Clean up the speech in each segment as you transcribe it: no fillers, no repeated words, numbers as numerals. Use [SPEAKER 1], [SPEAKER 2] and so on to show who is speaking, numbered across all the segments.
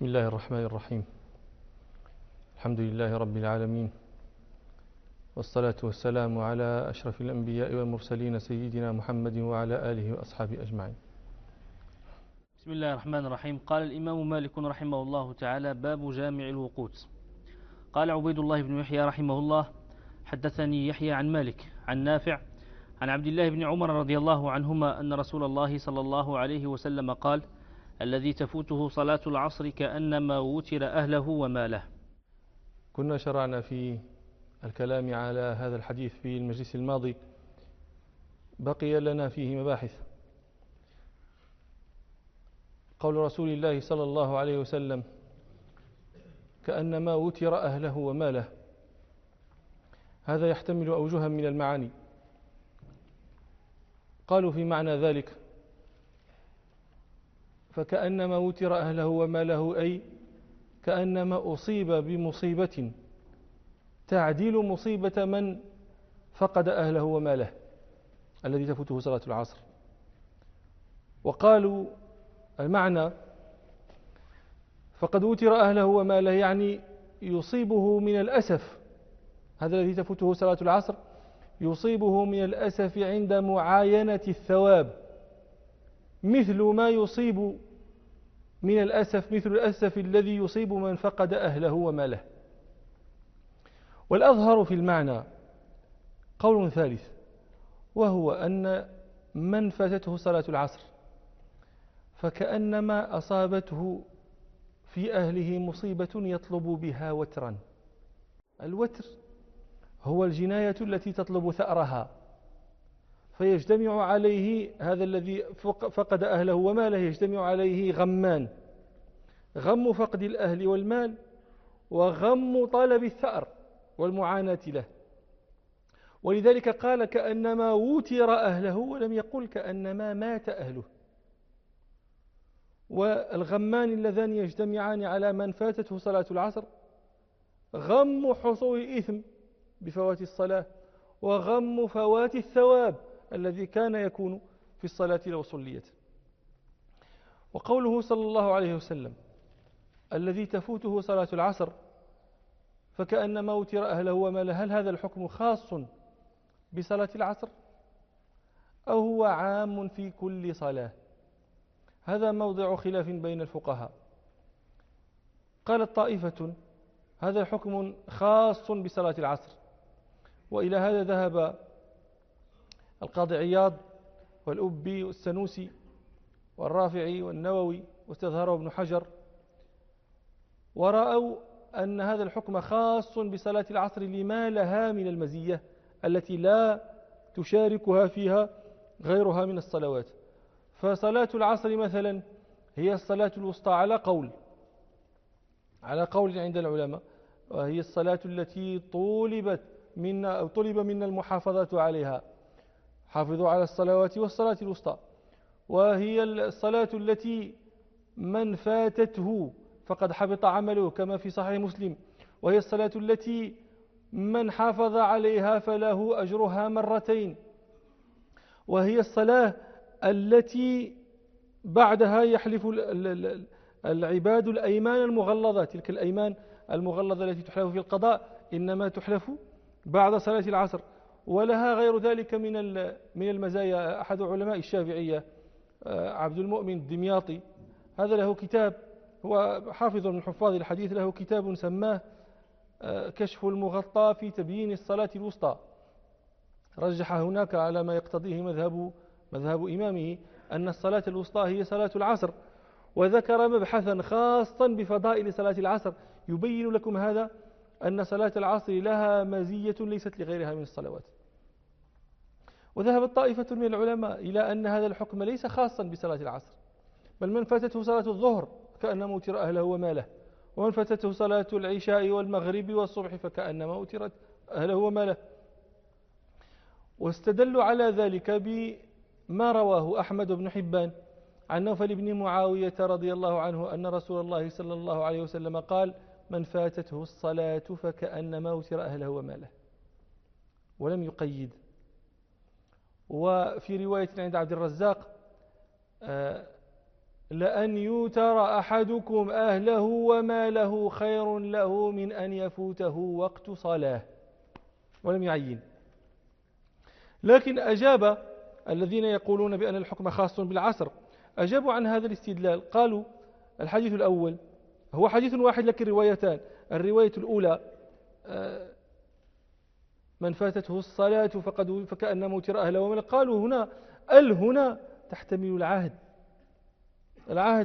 [SPEAKER 1] بسم الله الرحمن الرحيم. الحمد لله رب العالمين، والصلاة والسلام على أشرف الأنبياء والمرسلين سيدنا محمد وعلى آله وأصحابه أجمعين.
[SPEAKER 2] بسم الله الرحمن الرحيم. قال الإمام مالك رحمه الله تعالى: باب جامع الوقوت. قال عبيد الله بن يحيى رحمه الله: حدثني يحيى عن مالك عن نافع عن عبد الله بن عمر رضي الله عنهما أن رسول الله صلى الله عليه وسلم قال: الذي تفوته صلاة العصر كأنما وتر أهله وماله.
[SPEAKER 1] كنا شرعنا في الكلام على هذا الحديث في المجلس الماضي، بقي لنا فيه مباحث. قول رسول الله صلى الله عليه وسلم: كأنما وتر أهله وماله، هذا يحتمل أوجها من المعاني. قالوا في معنى ذلك: فكأنما وتر أهله وماله، أي كأنما أصيب بمصيبة تعديل مصيبة من فقد أهله وماله الذي تفوته صلاة العصر. وقالوا المعنى: فقد وتر أهله وماله يعني يصيبه من الأسف، هذا الذي تفوته صلاة العصر يصيبه من الأسف عند معاينة الثواب مثل ما يصيب من الأسف، مثل الأسف الذي يصيب من فقد أهله وماله. والأظهر في المعنى قول ثالث، وهو أن من فاتته صلاة العصر فكأنما أصابته في أهله مصيبة يطلب بها وترا. الوتر هو الجناية التي تطلب ثأرها، فيجتمع عليه هذا الذي فقد أهله وماله، يجتمع عليه غمان: غم فقد الأهل والمال، وغم طلب الثأر والمعاناة له. ولذلك قال كأنما وتر أهله، ولم يقل كأنما مات أهله. والغمان اللذان يجتمعان على من فاتته صلاة العصر: غم حصول الإثم بفوات الصلاة، وغم فوات الثواب الذي كان يكون في الصلاة لو صليت. وقوله صلى الله عليه وسلم: الذي تفوته صلاة العصر فكأنما وتر أهله وماله، هل هذا الحكم خاص بصلاة العصر أو هو عام في كل صلاة؟ هذا موضع خلاف بين الفقهاء. قالت طائفة: هذا حكم خاص بصلاة العصر، وإلى هذا ذهب القاضي عياض والأبي والسنوسي والرافعي والنووي واستظهره ابن حجر، ورأوا أن هذا الحكم خاص بصلاة العصر لما لها من المزية التي لا تشاركها فيها غيرها من الصلوات. فصلاة العصر مثلا هي الصلاة الوسطى على قول عند العلماء، وهي الصلاة التي طلب منا المحافظة عليها: حافظوا على الصلوات والصلاة الوسطى. وهي الصلاة التي من فاتته فقد حبط عمله كما في صحيح مسلم، وهي الصلاة التي من حافظ عليها فله أجرها مرتين. وهي الصلاة التي بعدها يحلف العباد الأيمان المغلظة، تلك الأيمان المغلظة التي تحلف في القضاء إنما تحلف بعد صلاة العصر. ولها غير ذلك من المزايا. أحد علماء الشافعية عبد المؤمن الدمياطي، هذا له كتاب، هو حافظ من حفاظ الحديث، له كتاب سماه كشف المغطى في تبيين الصلاة الوسطى. رجح هناك على ما يقتضيه مذهب إمامه أن الصلاة الوسطى هي صلاة العصر، وذكر مبحثا خاصا بفضائل صلاة العصر يبين لكم هذا، أن صلاة العصر لها مزية ليست لغيرها من الصلوات. وذهبت طائفة من العلماء إلى أن هذا الحكم ليس خاصا بصلاة العصر، بل من فاتته صلاة الظهر كأنما وتر أهله وماله، ومن فاتته صلاة العشاء والمغرب والصبح فكأنما وترت أهله وماله. واستدلوا على ذلك بما رواه أحمد بن حبان عن نوفل بن معاوية رضي الله عنه أن رسول الله صلى الله عليه وسلم قال: من فاتته الصلاة فكأنما وتر أهله وماله، ولم يقيد. وفي رواية عند عبد الرزاق لأن يوتر أحدكم أهله وماله خير له من أن يفوته وقت صلاة، ولم يعين. لكن أجاب الذين يقولون بأن الحكم خاص بالعصر، أجابوا عن هذا الاستدلال، قالوا الحديث الأول هو حديث واحد لكن روايتان. الرواية الأولى من فاتته الصلاة فكأنما وتر أهله وماله، قالوا هنا هنا تحتمل العهد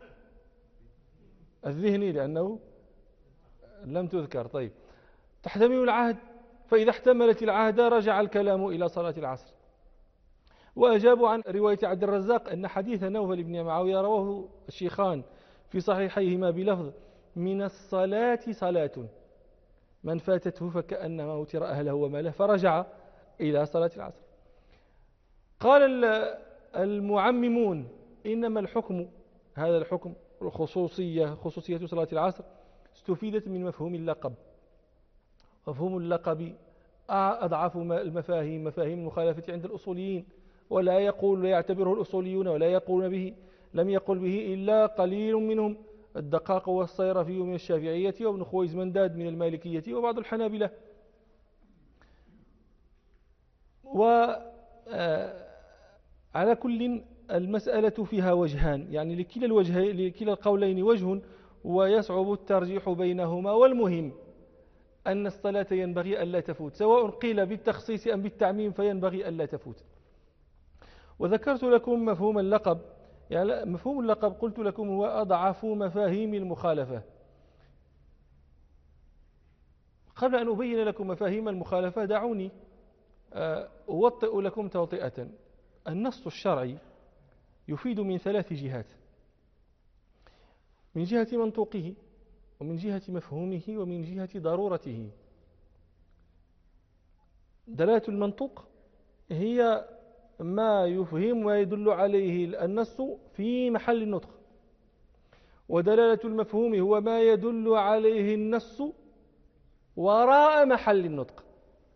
[SPEAKER 1] الذهني لأنه لم تذكر. طيب، تحتمل العهد، فإذا احتملت العهد رجع الكلام إلى صلاة العصر. وأجابوا عن رواية عبد الرزاق أن حديث نوفل بن معاوية رواه الشيخان في صحيحيهما بلفظ من الصلاة صلاة من فاتته فكأنما وتر أهله وماله، فرجع إلى صلاة العصر. قال المعممون إنما الحكم، هذا الحكم خصوصية صلاة العصر استفيدت من مفهوم اللقب. مفهوم اللقب أضعف مفاهيم المخالفة عند الأصوليين، ولا يعتبره الأصوليون ولا يقولون به، لم يقل به إلا قليل منهم، الدقاق والصيرفي من الشافعية وابن خويزمنداد من المالكية وبعض الحنابلة. وعلى كل المسألة فيها وجهان، يعني لكلا القولين وجه ويصعب الترجيح بينهما، والمهم أن الصلاة ينبغي ألا تفوت، سواء قيل بالتخصيص أم بالتعميم فينبغي ألا تفوت. وذكرت لكم مفهوم اللقب، يعني مفهوم اللقب قلت لكم هو أضعف مفاهيم المخالفة. قبل أن أبين لكم مفاهيم المخالفة دعوني أوطئ لكم توطئة. النص الشرعي يفيد من 3 جهات: من جهة منطوقه، ومن جهة مفهومه، ومن جهة ضرورته. دلالة المنطوق هي ما يفهم ويدل عليه النص في محل النطق، ودلالة المفهوم هو ما يدل عليه النص وراء محل النطق،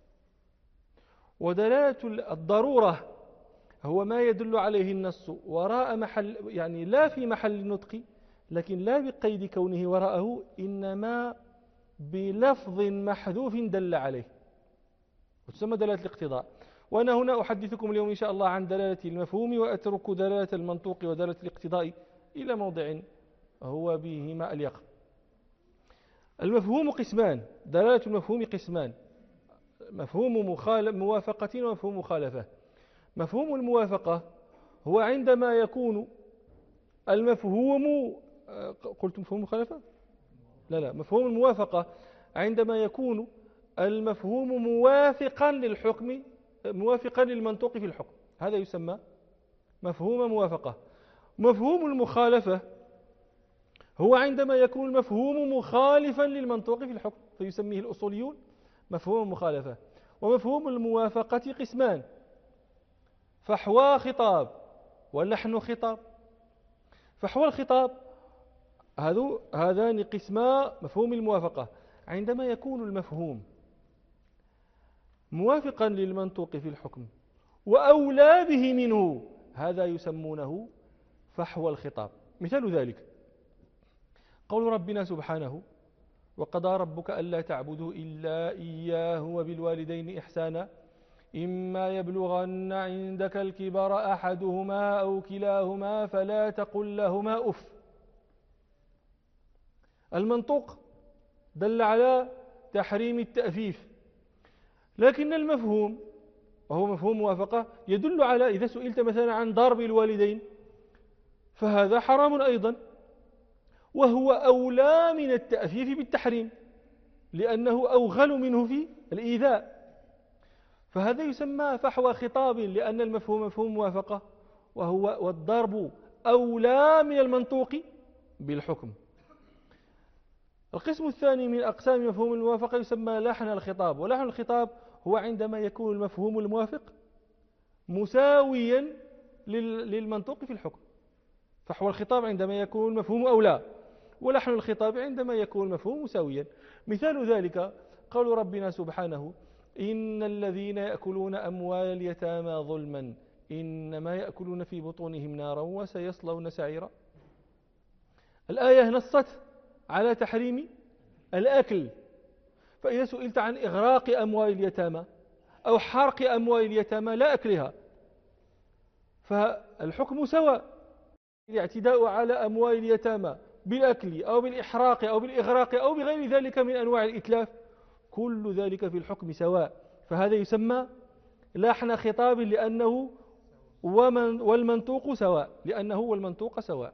[SPEAKER 1] ودلالة الضرورة هو ما يدل عليه النص وراء محل، يعني لا في محل النطق، لكن لا بقيد كونه وراءه، إنما بلفظ محذوف دل عليه، وتسمى دلالة الاقتضاء. وأنا هنا أحدثكم اليوم إن شاء الله عن دلالة المفهوم، وأترك دلالة المنطوق ودلالة الاقتضاء إلى موضع هو بهما أليق. المفهوم قسمان، دلالة المفهوم قسمان: مفهوم موافقة ومفهوم مخالفة. مفهوم الموافقة هو عندما يكون المفهوم، قلت مفهوم مخالفة؟ لا، مفهوم الموافقة عندما يكون المفهوم موافقا للحكم، موافقا للمنطوق في الحكم، هذا يسمى مفهوم موافقة. مفهوم المخالفة هو عندما يكون المفهوم مخالفا للمنطوق في الحكم، فيسميه الأصوليون مفهوم مخالفة. ومفهوم الموافقة قسمان: فحوى خطاب ولحن خطاب. فحوى الخطاب هذان قسما مفهوم الموافقة، عندما يكون المفهوم موافقا للمنطوق في الحكم وأولى به منه، هذا يسمونه فحوى الخطاب. مثال ذلك قول ربنا سبحانه: وقضى ربك ألا تعبدوا إلا إياه وبالوالدين إحسانا إما يبلغن عندك الكبر أحدهما أو كلاهما فلا تقل لهما أف. المنطوق دل على تحريم التأفيف، لكن المفهوم وهو مفهوم موافقة يدل على، إذا سئلت مثلا عن ضرب الوالدين فهذا حرام أيضا، وهو أولى من التأفيف بالتحريم لأنه أوغل منه في الإيذاء، فهذا يسمى فحوى خطاب، لأن المفهوم مفهوم موافقة والضرب أولى من المنطوق بالحكم. القسم الثاني من أقسام مفهوم الموافقة يسمى لحن الخطاب. ولحن الخطاب هو عندما يكون المفهوم الموافق مساويا للمنطوق في الحكم. فحوى الخطاب عندما يكون المفهوم أولى، ولحن الخطاب عندما يكون المفهوم مساويا. مثال ذلك قول ربنا سبحانه: إن الذين يأكلون أموال اليتامى ظلما إنما يأكلون في بطونهم نارا وسيصلون سعيرا. الآية نصت على تحريم الأكل، فإذا سئلت عن إغراق أموال اليتامى أو حرق أموال اليتامى لا أكلها، فالحكم سواء. الاعتداء على أموال اليتامى بالأكل أو بالإحراق أو بالإغراق أو بغير ذلك من أنواع الإتلاف، كل ذلك في الحكم سواء، فهذا يسمى لحن خطاب لأنه والمنطوق سواء، لأنه والمنطوق سواء.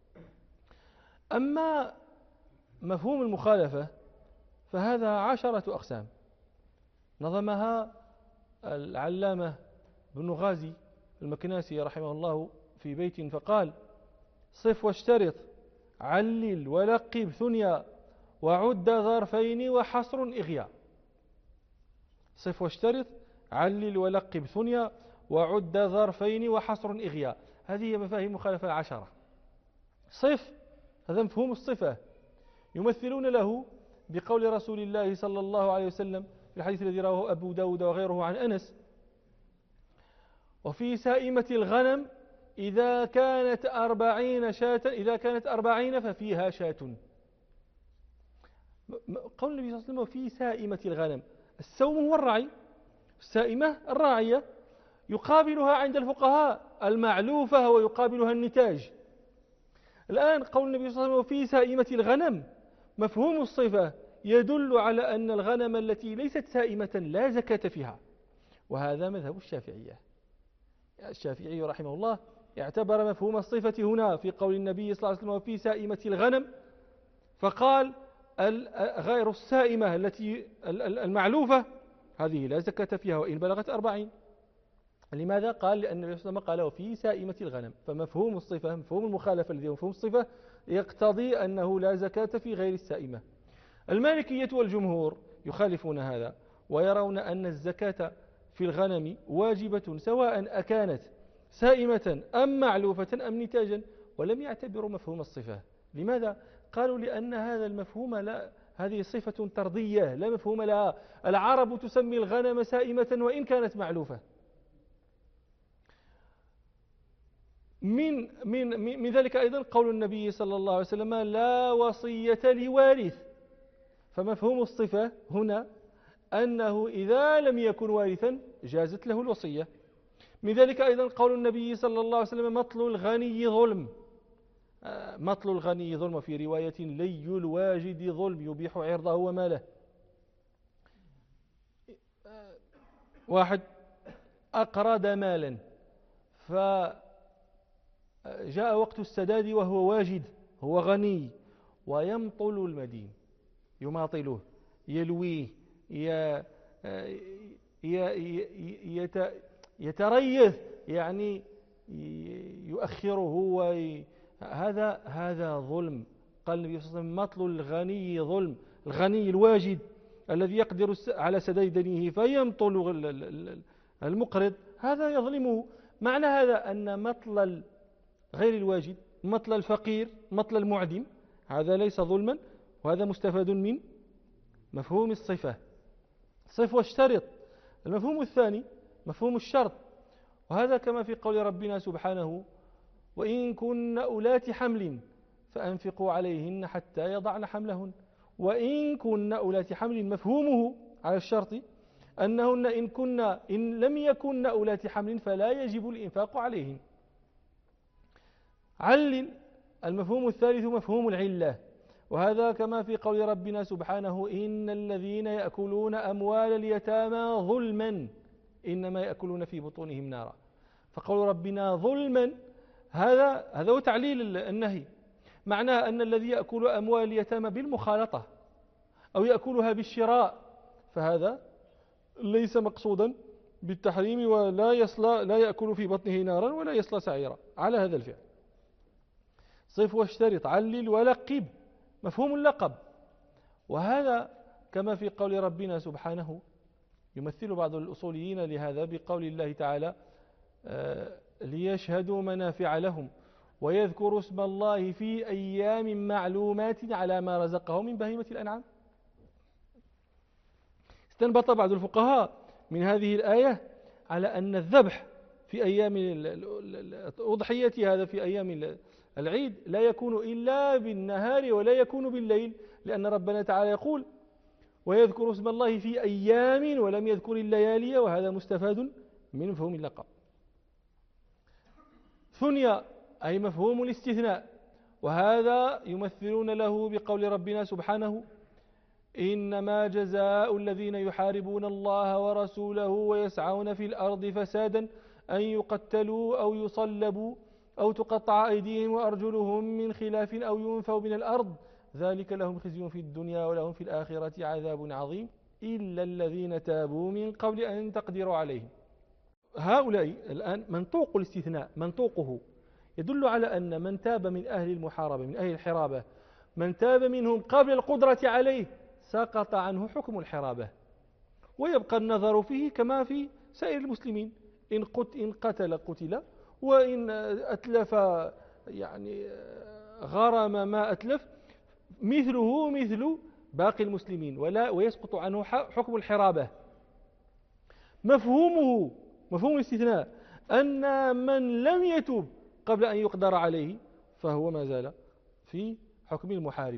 [SPEAKER 1] أما مفهوم المخالفة فهذا 10 أقسام نظمها العلامة بن غازي المكناسي رحمه الله في بيت فقال: صف واشترط علل ولقب ثنيا وعد ظرفين وحصر إغياء. صف واشترط علل ولقب ثنيا وعد ظرفين وحصر إغياء، هذه هي مفاهيم مخالفة 10. صف هذا مفهوم الصفة، يمثلون له بقول رسول الله صلى الله عليه وسلم في الحديث الذي رواه أبو داود وغيره عن أنس: وفي سائمة الغنم إذا كانت 40 ففيها شاة. قول النبي صلى الله عليه وسلم وفي سائمة الغنم، السوم هو الرعي، السائمة الراعية، يقابلها عند الفقهاء المعلوفة ويقابلها النتاج. الآن قول النبي صلى الله عليه وسلم وفي سائمة الغنم، مفهوم الصفة يدل على أن الغنم التي ليست سائمة لا زكاة فيها، وهذا مذهب الشافعية. الشافعي رحمه الله اعتبر مفهوم الصفة هنا في قول النبي صلى الله عليه وسلم وفي سائمة الغنم، فقال غير السائمة التي المعلوفة هذه لا زكاة فيها وإن بلغت 40. لماذا؟ قال لأن النبي صلى الله عليه وسلم قال وفي سائمة الغنم، فمفهوم الصفة، مفهوم المخالفة الذي هو مفهوم الصفة، يقتضي أنه لا زكاة في غير السائمة. المالكية والجمهور يخالفون هذا ويرون أن الزكاة في الغنم واجبة سواء أكانت سائمة أم معلوفة أم نتاجا، ولم يعتبروا مفهوم الصفة. لماذا؟ قالوا لأن هذا المفهوم لا، هذه صفة طردية لا مفهوم لها. العرب تسمي الغنم سائمة وإن كانت معلوفة. من ذلك أيضا قول النبي صلى الله عليه وسلم لا وصية لوارث، فمفهوم الصفة هنا أنه إذا لم يكن وارثا جازت له الوصية. من ذلك أيضا قول النبي صلى الله عليه وسلم مطل الغني ظلم، مطل الغني ظلم، في رواية لي الواجد ظلم يبيح عرضه وماله. واحد أقرض مالا فجاء وقت السداد وهو واجد، هو غني، ويمطل المدين، يماطله، يلويه، يتريث، يعني يؤخره، هذا ظلم. قال النبي صلى الله عليه وسلم مطل الغني ظلم، الغني الواجد الذي يقدر على سداد دينه فيمطل المقرض، هذا يظلمه. معنى هذا أن مطل غير الواجد، مطل الفقير، مطل المعدم، هذا ليس ظلما، وهذا مستفاد من مفهوم الصفة. صف واشترط. المفهوم الثاني مفهوم الشرط، وهذا كما في قول ربنا سبحانه وإن كن أولات حمل فأنفقوا عليهن حتى يضعن حملهن. وإن كن أولات حمل مفهومه على الشرط أنهن إن لم يكن أولات حمل فلا يجب الإنفاق عليهن. علل. المفهوم الثالث مفهوم العلة، وهذا كما في قول ربنا سبحانه إن الذين يأكلون أموال اليتامى ظلما إنما يأكلون في بطونهم نارا. فقول ربنا ظلما هذا هو تعليل النهي، معناه أن الذي يأكل أموال اليتامى بالمخالطة أو يأكلها بالشراء فهذا ليس مقصودا بالتحريم، لا يأكل في بطنه نارا ولا يصلى سعيرا على هذا الفعل. صف واشترط علل ولقب، مفهوم اللقب، وهذا كما في قول ربنا سبحانه يمثل بعض الأصوليين لهذا بقول الله تعالى ليشهدوا منافع لهم ويذكروا اسم الله في أيام معلومات على ما رزقهم من بهيمة الأنعام. استنبط بعض الفقهاء من هذه الآية على أن الذبح في أيام الأضحية هذا في أيام العيد لا يكون إلا بالنهار ولا يكون بالليل، لأن ربنا تعالى يقول ويذكر اسم الله في أيام ولم يذكر الليالي، وهذا مستفاد من مفهوم اللقب. ثنيا أي مفهوم الاستثناء، وهذا يمثلون له بقول ربنا سبحانه إنما جزاء الذين يحاربون الله ورسوله ويسعون في الأرض فسادا أن يقتلوا أو يصلبوا أو تقطع أيديهم وأرجلهم من خلاف أو ينفوا من الأرض ذلك لهم خزي في الدنيا ولهم في الآخرة عذاب عظيم إلا الذين تابوا من قبل أن تقدروا عليهم. هؤلاء الآن منطوق الاستثناء منطوقه يدل على أن من تاب من أهل المحاربة من أهل الحرابة من تاب منهم قبل القدرة عليه سقط عنه حكم الحرابة، ويبقى النظر فيه كما في سائر المسلمين، إن قتل قتل، وإن أتلف يعني غرم ما أتلف مثله مثل باقي المسلمين ويسقط عنه حكم الحرابة. مفهوم الاستثناء أن من لم يتوب قبل أن يقدر عليه فهو ما زال في حكم المحارب.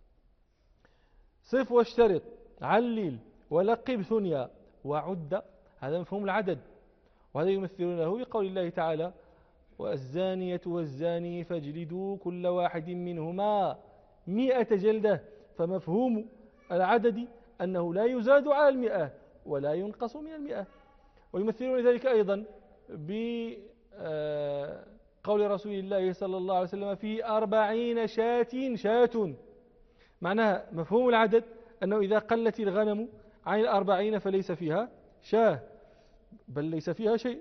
[SPEAKER 1] صف واشترط علل ولقب ثنيا وعد، هذا مفهوم العدد، وهذا يمثل له بقول الله تعالى والزانية والزاني فاجلدوا كل واحد منهما 100 جلدة، فمفهوم العدد أنه لا يزاد على 100 ولا ينقص من 100. ويمثلون ذلك أيضا بقول رسول الله صلى الله عليه وسلم في 40 شاة، معناها مفهوم العدد أنه إذا قلت الغنم عن 40 فليس فيها شاة بل ليس فيها شيء.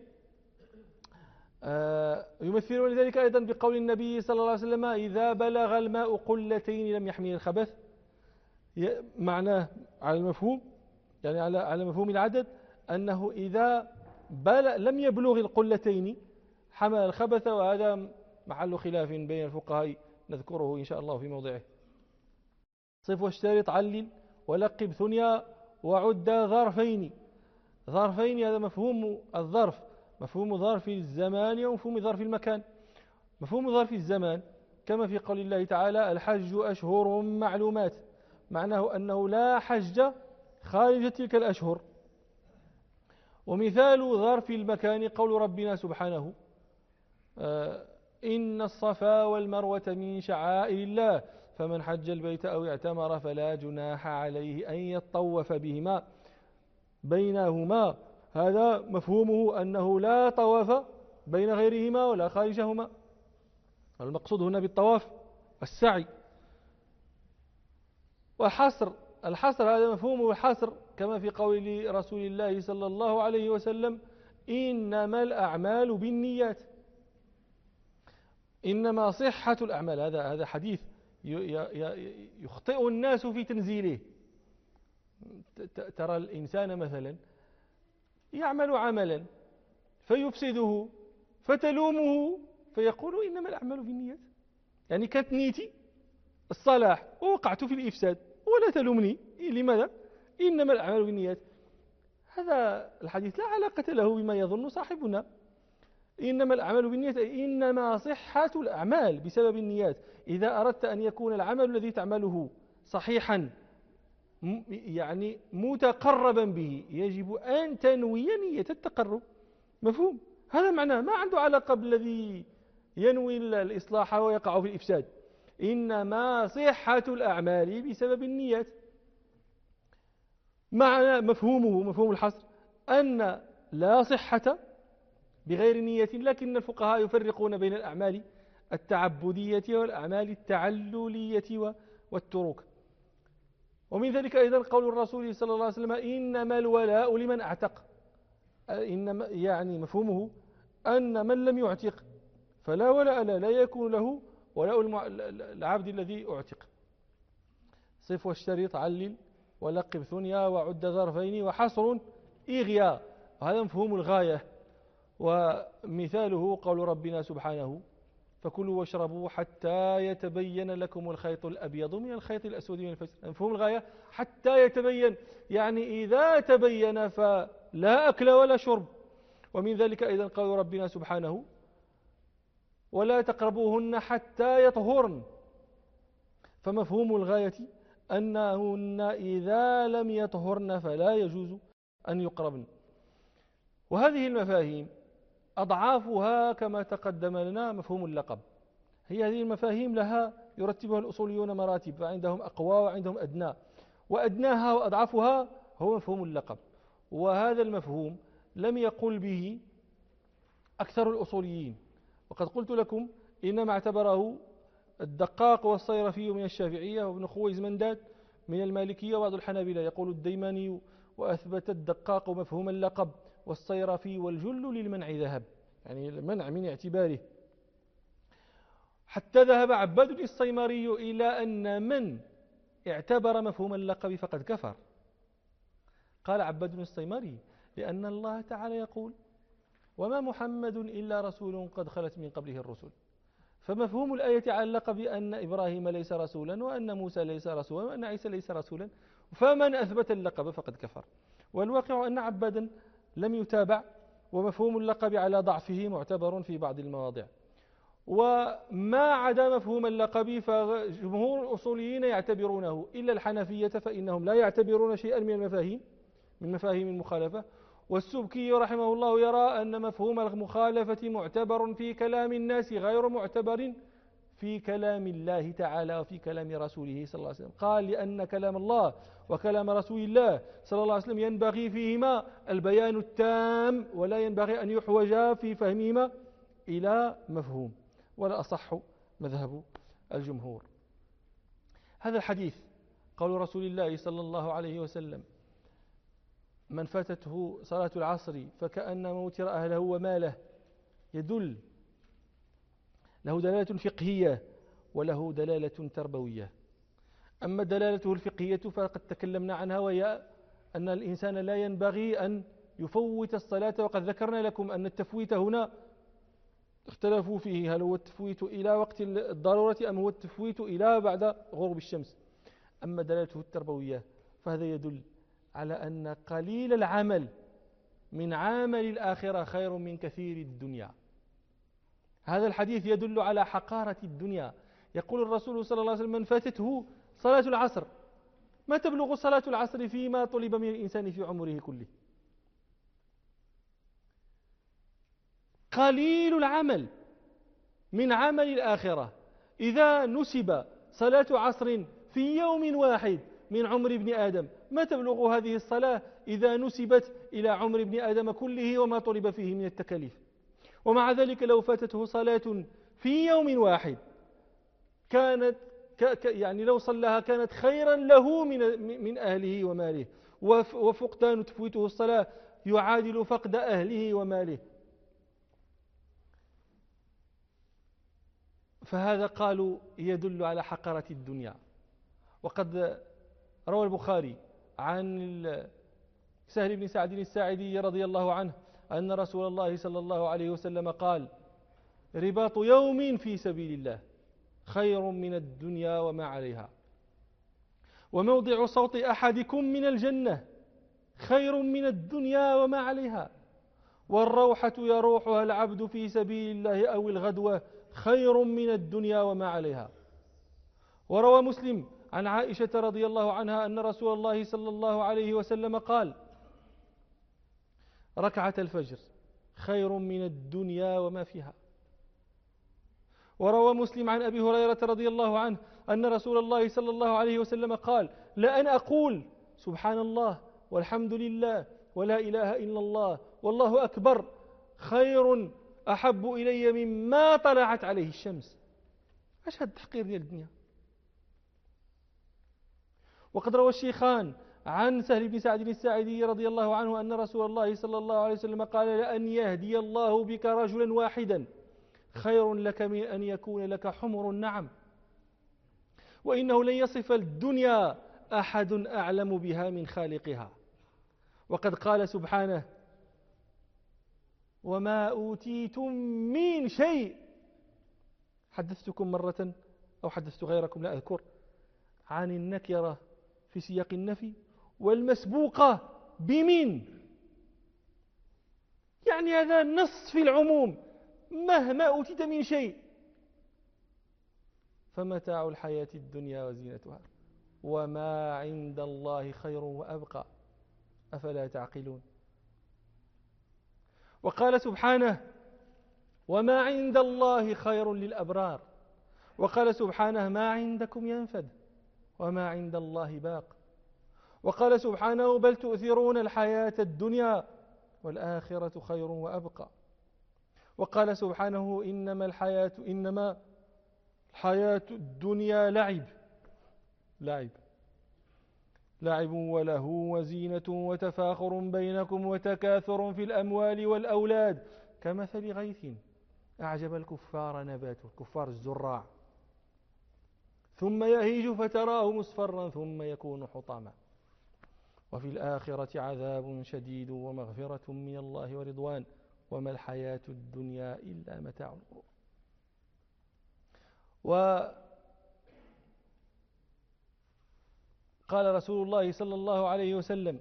[SPEAKER 1] يمثلون ذلك أيضا بقول النبي صلى الله عليه وسلم إذا بلغ الماء قلتين لم يحمل الخبث، معناه على المفهوم يعني على مفهوم العدد أنه إذا لم يبلغ القلتين حمل الخبث، وهذا محل خلاف بين الفقهاء نذكره إن شاء الله في موضعه. صف واشترط علل ولقب ثنيا وعد ظرفين، هذا مفهوم الظرف، مفهوم ظرف الزمان ومفهوم ظرف المكان. مفهوم ظرف الزمان كما في قول الله تعالى الحج أشهر معلومات، معناه أنه لا حج خارج تلك الأشهر. ومثال ظرف المكان قول ربنا سبحانه إن الصفا والمروة من شعائر الله فمن حج البيت أو اعتمر فلا جناح عليه أن يطوف بهما بينهما، هذا مفهومه أنه لا طواف بين غيرهما ولا خارجهما، المقصود هنا بالطواف السعي. الحصر هذا مفهومه الحصر كما في قول رسول الله صلى الله عليه وسلم إنما الأعمال بالنيات، إنما صحة الأعمال، هذا حديث يخطئ الناس في تنزيله. ترى الإنسان مثلا يعمل عملا فيفسده فتلومه فيقول إنما الأعمال بالنيات، يعني كانت نيتي الصلاح ووقعت في الإفساد ولا تلومني، لماذا؟ إنما الأعمال بالنيات. هذا الحديث لا علاقة له بما يظن صاحبنا. إنما الأعمال بالنيات أي إنما صحة الأعمال بسبب النيات. إذا أردت أن يكون العمل الذي تعمله صحيحا يعني متقربا به يجب أن تنوي نية التقرب، مفهوم؟ هذا معناه ما عنده علاقة بالذي ينوي الإصلاح ويقع في الإفساد، إنما صحة الأعمال بسبب النيات. معنى مفهوم الحصر أن لا صحة بغير نية، لكن الفقهاء يفرقون بين الأعمال التعبدية والأعمال التعللية والتروك. ومن ذلك أيضا قول الرسول صلى الله عليه وسلم إنما الولاء لمن أعتق، إنما يعني مفهومه أن من لم يعتق فلا ولاء لا يكون له ولاء العبد الذي أعتق. صف واشترط علل ولقب ثنيا وعد ظرفين وحصر إغياء، هذا مفهوم الغاية. ومثاله قول ربنا سبحانه فكلوا واشربوا حتى يتبين لكم الخيط الأبيض من الخيط الأسود من الفجر، مفهوم الغاية حتى يتبين، يعني إذا تبين فلا أكل ولا شرب. ومن ذلك أيضا قول ربنا سبحانه ولا تقربوهن حتى يطهرن، فمفهوم الغاية أنهن إذا لم يطهرن فلا يجوز أن يقربن. وهذه المفاهيم أضعافها كما تقدم لنا مفهوم اللقب. هذه المفاهيم لها يرتبها الأصوليون مراتب، فعندهم أقوى وعندهم أدنى، وأدناها وأضعفها هو مفهوم اللقب. وهذا المفهوم لم يقل به أكثر الأصوليين، وقد قلت لكم إنما اعتبره الدقاق والصيرفي من الشافعية وابن خويزمندات من المالكية وبعض الحنابلة. يقول الديماني: وأثبت الدقاق مفهوم اللقب والصيرفي والجل للمنع ذهب، يعني المنع من اعتباره. حتى ذهب عباد الصيمري إلى أن من اعتبر مفهوم اللقب فقد كفر. قال عباد الصيمري: لأن الله تعالى يقول: وما محمد إلا رسول قد خلت من قبله الرسل. فمفهوم الآية على اللقب أن إبراهيم ليس رسولا، وأن موسى ليس رسولا، وأن عيسى ليس رسولا، فمن أثبت اللقب فقد كفر. والواقع أن عبادا لم يتابع، ومفهوم اللقب على ضعفه معتبر في بعض المواضع. وما عدا مفهوم اللقب فجمهور الأصوليين يعتبرونه، إلا الحنفية فإنهم لا يعتبرون شيئا من مفاهيم المخالفة. والسبكي رحمه الله يرى أن مفهوم المخالفة معتبر في كلام الناس غير معتبر في كلام الله تعالى وفي كلام رسوله صلى الله عليه وسلم. قال: لأن كلام الله وكلام رسول الله صلى الله عليه وسلم ينبغي فيهما البيان التام، ولا ينبغي أن يحوجا في فهمهما إلى مفهوم، ولا أصح مذهب الجمهور. هذا الحديث قول رسول الله صلى الله عليه وسلم: من فاتته صلاة العصر فكأنما وتر أهله وماله، يدل له دلالة فقهية وله دلالة تربوية. أما دلالته الفقهية فقد تكلمنا عنها، وهي أن الإنسان لا ينبغي أن يفوت الصلاة، وقد ذكرنا لكم أن التفويت هنا اختلفوا فيه، هل هو التفويت إلى وقت الضرورة أم هو التفويت إلى بعد غروب الشمس. أما دلالته التربوية فهذا يدل على أن قليل العمل من عمل الآخرة خير من كثير الدنيا. هذا الحديث يدل على حقارة الدنيا. يقول الرسول صلى الله عليه وسلم: من فاتته صلاة العصر، ما تبلغ صلاة العصر فيما طلب من الإنسان في عمره كله. قليل العمل من عمل الآخرة إذا نسب صلاة عصر في يوم واحد من عمر ابن آدم، ما تبلغ هذه الصلاة إذا نسبت إلى عمر ابن آدم كله وما طلب فيه من التكاليف. ومع ذلك لو فاتته صلاة في يوم واحد كانت يعني لو صلىها كانت خيرا له من أهله وماله، وفقدان تفويته الصلاة يعادل فقد أهله وماله. فهذا قالوا يدل على حقارة الدنيا. وقد روى البخاري عن سهل بن سعد الساعدي رضي الله عنه أن رسول الله صلى الله عليه وسلم قال: رباط يوم في سبيل الله خير من الدنيا وما عليها، وموضع صوت أحدكم من الجنة خير من الدنيا وما عليها، والروحة يروحها العبد في سبيل الله أو الغدوة خير من الدنيا وما عليها. وروى مسلم عن عائشة رضي الله عنها أن رسول الله صلى الله عليه وسلم قال: ركعة الفجر خير من الدنيا وما فيها. وروى مسلم عن أبي هريرة رضي الله عنه أن رسول الله صلى الله عليه وسلم قال: لأن أقول سبحان الله والحمد لله ولا إله إلا الله والله أكبر خير أحب إلي مما طلعت عليه الشمس. ايش هذا التحقير ديال الدنيا؟ وقد روى الشيخان عن سهل بن سعد الساعدي رضي الله عنه أن رسول الله صلى الله عليه وسلم قال: لأن يهدي الله بك رجلا واحدا خير لك من أن يكون لك حمر النعم، وإنه لن يصف الدنيا أحد أعلم بها من خالقها. وقد قال سبحانه: وما أوتيتم من شيء. حدثتكم مرة أو حدثت غيركم لا أذكر عن النكرة في سياق النفي والمسبوقة بمن، يعني هذا نص في العموم، مهما أوتيت من شيء فمتاع الحياة الدنيا وزينتها وما عند الله خير وأبقى أفلا تعقلون. وقال سبحانه وما عند الله خير للأبرار. وقال سبحانه ما عندكم ينفد وما عند الله باق. وقال سبحانه بل تؤثرون الحياة الدنيا والآخرة خير وأبقى. وقال سبحانه إنما الحياة الدنيا لعب ولهو وزينة وتفاخر بينكم وتكاثر في الأموال والأولاد كمثل غيث أعجب الكفار نباته، كفار الزراع، ثم يهيج فتراه مصفرا ثم يكون حطاما وفي الآخرة عذاب شديد ومغفرة من الله ورضوان وما الحياة الدنيا إلا متاع الغرور. وقال رسول الله صلى الله عليه وسلم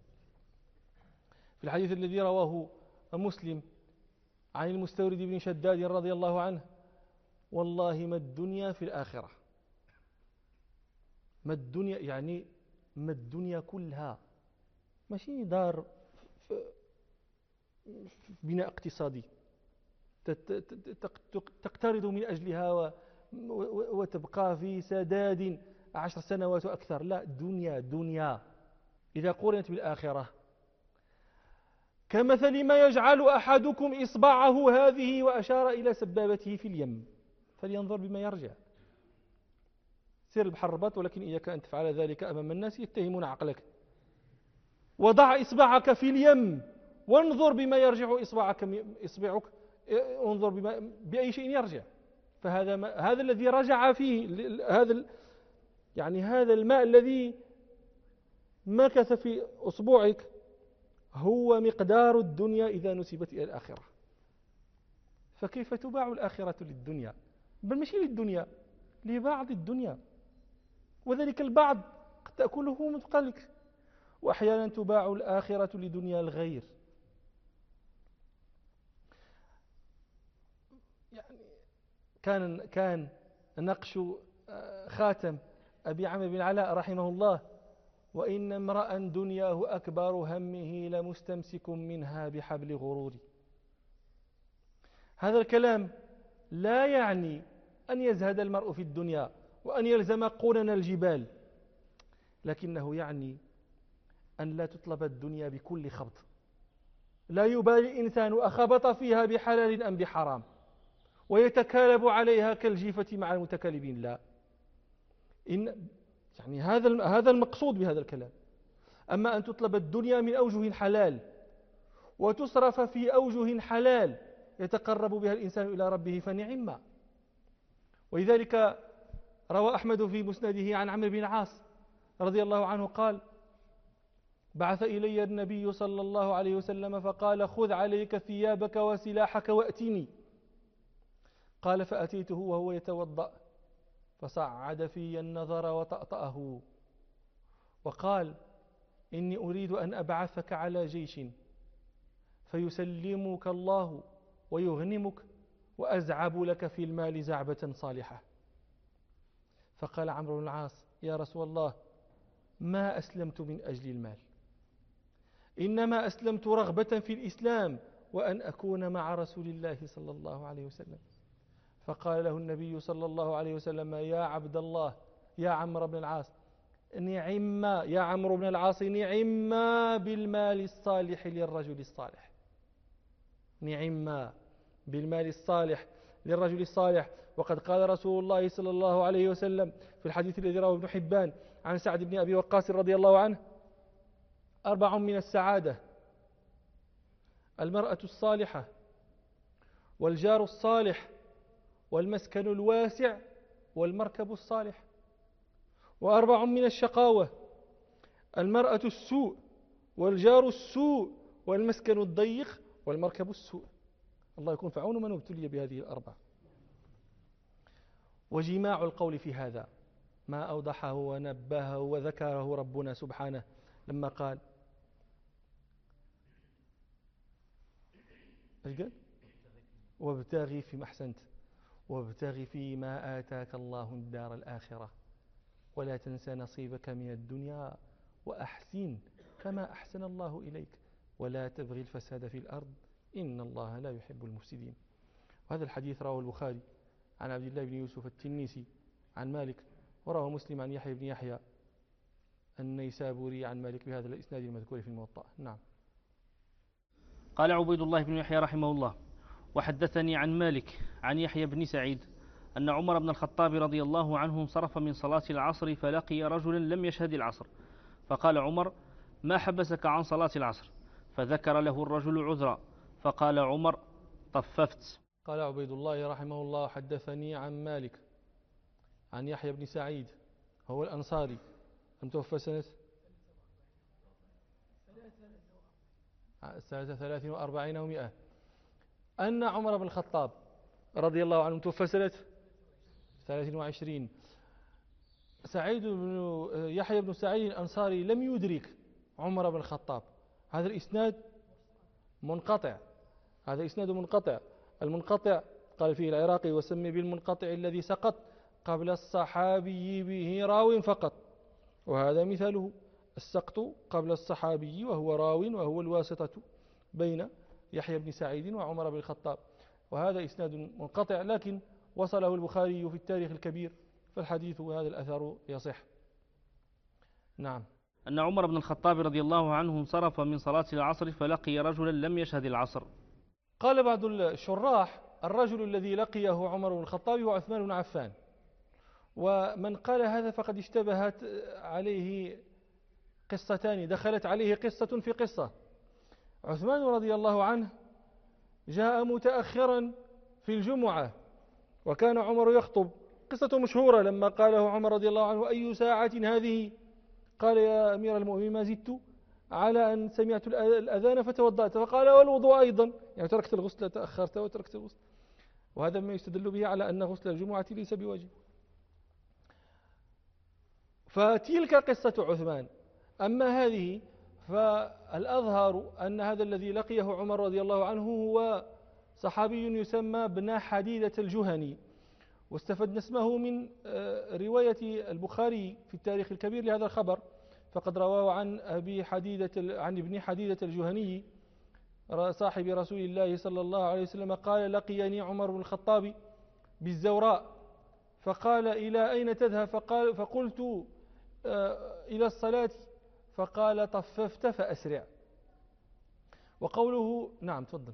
[SPEAKER 1] في الحديث الذي رواه مسلم عن المستورد بن شداد رضي الله عنه والله ما الدنيا في الآخرة، ما الدنيا يعني ما الدنيا كلها، ماشي دار في بناء اقتصادي تقترض من أجلها وتبقى في سداد 10 سنوات وأكثر، لا، دنيا إذا قرنت بالآخرة كمثل ما يجعل أحدكم إصبعه هذه وأشار إلى سبابته في اليم فلينظر بما يرجع. سير البحر رباط، ولكن إياك أن تفعل ذلك أمام الناس يتهمون عقلك. وضع إصبعك في اليم وانظر بما يرجع إصبعك، انظر بأي شيء يرجع. هذا الذي رجع فيه، هذا الماء الذي مكث في أصبعك هو مقدار الدنيا إذا نسبت إلى الآخرة. فكيف تباع الآخرة للدنيا؟ بل مش للدنيا، لبعض الدنيا، وذلك البعض قد تأكله متقلك. وأحيانا تباع الآخرة لدنيا الغير. كان نقش خاتم أبي عمرو بن علاء رحمه الله وإن امرأ دنياه أكبر همه لمستمسك منها بحبل غروري. هذا الكلام لا يعني أن يزهد المرء في الدنيا وأن يلزم قرن الجبال، لكنه يعني أن لا تطلب الدنيا بكل خبط. لا يبالي الإنسان أخبط فيها بحلال أم بحرام ويتكالب عليها كالجيفة مع المتكالبين، لا، هذا المقصود بهذا الكلام. أما أن تطلب الدنيا من أوجه حلال وتصرف في أوجه حلال يتقرب بها الإنسان إلى ربه فنعم. ولذلك روى أحمد في مسنده عن عمرو بن العاص رضي الله عنه قال بعث إلي النبي صلى الله عليه وسلم فقال خذ عليك ثيابك وسلاحك وأتني. قال فأتيته وهو يتوضأ فصعد في النظر وطأطأه وقال إني أريد أن أبعثك على جيش فيسلمك الله ويغنمك وأزعب لك في المال زعبة صالحة. فقال عمرو بن العاص يا رسول الله ما أسلمت من أجل المال، إنما أسلمت رغبة في الإسلام وأن أكون مع رسول الله صلى الله عليه وسلم. فقال له النبي صلى الله عليه وسلم يا عبد الله يا عمرو بن العاص نعم يا عمرو بن العاص نعم بالمال الصالح للرجل الصالح، نعم بالمال الصالح للرجل الصالح. وقد قال رسول الله صلى الله عليه وسلم في الحديث الذي رواه ابن حبان عن سعد بن أبي وقاص رضي الله عنه 4 من السعادة: المرأة الصالحة والجار الصالح والمسكن الواسع والمركب الصالح. 4 من الشقاوة: المرأة السوء والجار السوء والمسكن الضيق والمركب السوء. الله يكون في عون من ابتلي بهذه ال4. وجماع القول في هذا ما أوضحه ونبهه وذكره ربنا سبحانه لما قال وابتغي فيما أحسنت وابتغي فيما آتاك الله الدار الآخرة ولا تنسى نصيبك من الدنيا وأحسن كما أحسن الله إليك ولا تبغي الفساد في الأرض إن الله لا يحب المفسدين. وهذا الحديث رواه البخاري عن عبد الله بن يوسف التنيسي عن مالك، ورواه مسلم عن يحيى بن يحيى النيسابوري عن مالك بهذا الإسناد المذكور في الموطأ. نعم.
[SPEAKER 2] قال عبيد الله بن يحيى رحمه الله: وحدثني عن مالك عن يحيى بن سعيد أن عمر بن الخطاب رضي الله عنه انصرف من صلاة العصر فلقي رجلا لم يشهد العصر، فقال عمر: ما حبسك عن صلاة العصر؟ فذكر له الرجل عذرا، فقال عمر: طففت.
[SPEAKER 1] قال عبيد الله رحمه الله: حدثني عن مالك عن يحيى بن سعيد هو الأنصاري المتوفى سنة 43 و100 أن عمر بن الخطاب رضي الله عنه متوفى سنة 23. سعيد بن يحيى بن سعيد الأنصاري لم يدرك عمر بن الخطاب. هذا الإسناد منقطع، هذا إسناد منقطع. المنقطع قال فيه العراقي: وسمي بالمنقطع الذي سقط قبل الصحابي به راو فقط. وهذا مثاله السقط قبل الصحابي وهو راو، وهو الواسطة بين يحيى بن سعيد وعمر بن الخطاب. وهذا إسناد منقطع، لكن وصله البخاري في التاريخ الكبير، فالحديث وهذا الأثر يصح. نعم.
[SPEAKER 2] أن عمر بن الخطاب رضي الله عنه انصرف من صلاة العصر فلقي رجلا لم يشهد العصر.
[SPEAKER 1] قال بعض الشراح: الرجل الذي لقيه عمر بن الخطاب هو عثمان بن عفان. ومن قال هذا فقد اشتبهت عليه قصتان، دخلت عليه قصة في قصة. عثمان رضي الله عنه جاء متأخرا في الجمعة وكان عمر يخطب، قصة مشهورة. لما قاله عمر رضي الله عنه: أي ساعة هذه؟ قال: يا أمير المؤمنين ما زدت على أن سمعت الأذان فتوضأت. فقال: والوضوء أيضا، يعني تركت الغسل، تأخرت وتركت الغسل. وهذا ما يستدل به على أن غسل الجمعة ليس بواجب. فتلك قصة عثمان. أما هذه فالأظهر أن هذا الذي لقيه عمر رضي الله عنه هو صحابي يسمى ابن حديدة الجهني، واستفدنا اسمه من رواية البخاري في التاريخ الكبير لهذا الخبر، فقد رواه عن ابن حديدة الجهني صاحب رسول الله صلى الله عليه وسلم قال: لقيني عمر بن الخطاب بالزوراء فقال: إلى أين تذهب؟ فقلت: إلى الصلاة. فقال: طففت فأسرع. وقوله نعم تفضل.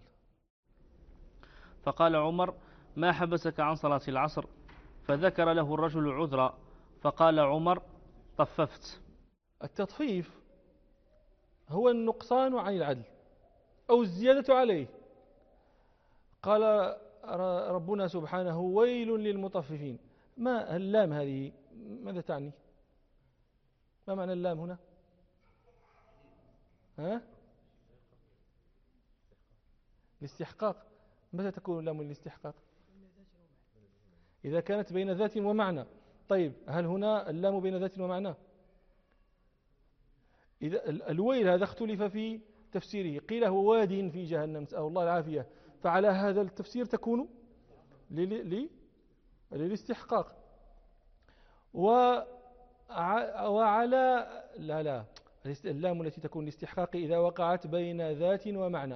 [SPEAKER 2] فقال عمر: ما حبسك عن صلاة العصر؟ فذكر له الرجل عذرا، فقال عمر: طففت.
[SPEAKER 1] التطفيف هو النقصان عن العدل أو الزيادة عليه. قال ربنا سبحانه: ويل للمطففين. ما اللام هذه ماذا تعني؟ ما معنى اللام هنا؟ الاستحقاق. متى تكون اللام الاستحقاق؟ إذا كانت بين ذات ومعنى. طيب، هل هنا اللام بين ذات ومعنى؟ إذا الويل هذا اختلف في تفسيره، قيل هو واد في جهنم، نسأل الله العافية، فعلى هذا التفسير تكون للاستحقاق. وعلى لا اللام التي تكون للاستحقاق إذا وقعت بين ذات ومعنى.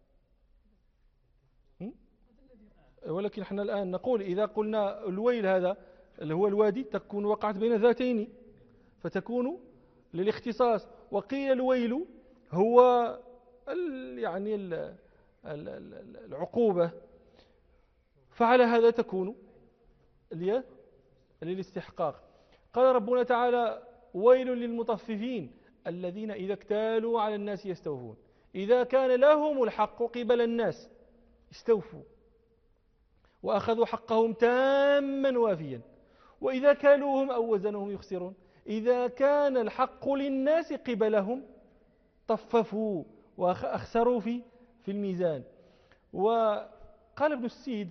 [SPEAKER 1] ولكن احنا الآن نقول إذا قلنا الويل هذا اللي هو الوادي تكون وقعت بين ذاتين فتكون للاختصاص. وقيل الويل هو يعني العقوبة، فعلى هذا تكون للاستحقاق. قال ربنا تعالى: ويل للمطففين الذين إذا اكتالوا على الناس يستوفون. إذا كان لهم الحق قبل الناس استوفوا وأخذوا حقهم تاما وافيا، وإذا كالوهم أو وزنهم يخسرون. إذا كان الحق للناس قبلهم طففوا وأخسروا في الميزان. وقال ابن السيد: